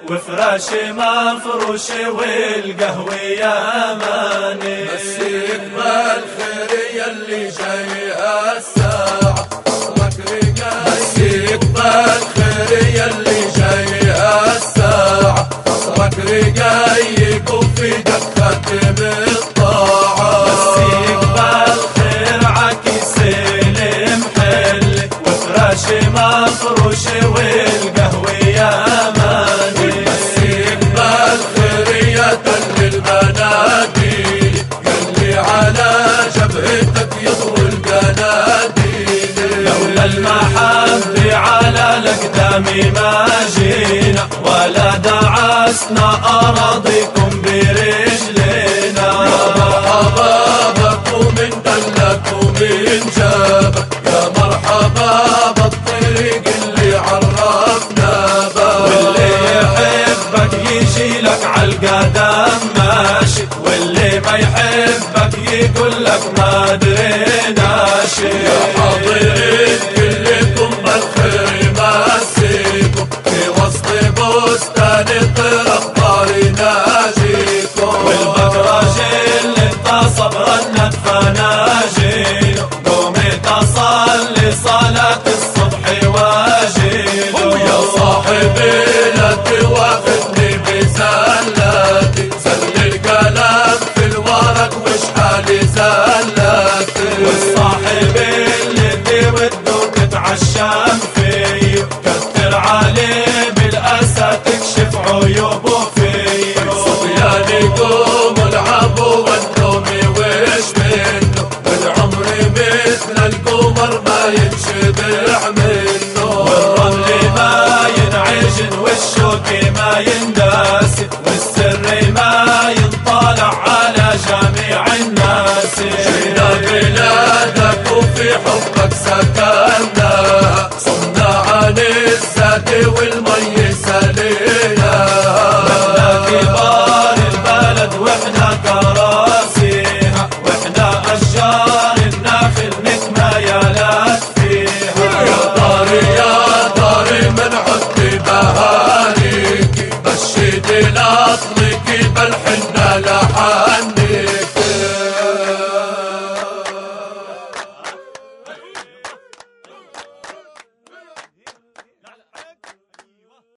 وفراش مفروش والقهوة يا ماني. مسيك بالخير يلي جاي الساعة عصرك رقاي. مسيك بالخير يلي جاي الساعة عصرك رقايق وفي دقة بالطاعة. مسيك بالخير عكس المحل وفراش مفروش والقهوة يا ماني. مسيك بالخير يا دل المناديل يلي على جبهتك يضوي القناديل. لولا المحبة على الأقدام ما جينا ولا دعسنا أراضيكم برجلنا. يا مرحبا بك ومن دلك ومن جابك. يا مرحبا بالطريق اللي عرفنا بك. واللي يحبك يجي لك عالقدم ماشي واللي ما يحبك يقول لك ما دريناش. يا حاضرين كلكم بالخير يمسيكم في وسط بستان الطير اخبار يناجيكم. والبكرة اللي انت صبرا فناجينه قوم تصلي صلاة الصبح واجيله. يا صاحبي لا تواخذني بزلاتي زل القلم في الورق وش حالي زلاتي. والصاحب اللي بوده تتعشم فيه كتر عليه بالأسى تكشف عيوبه فيه. صبياني قوموا العبوا والنوم وش منه والعمر مثل القمر ما ينشبع منه. والرمل ما ينعجن والشوك ما ينداس والسر ما ينطلع على جميع الناس. جينا بلادك وفي حبك سكننا صمنا عن الذات والمرض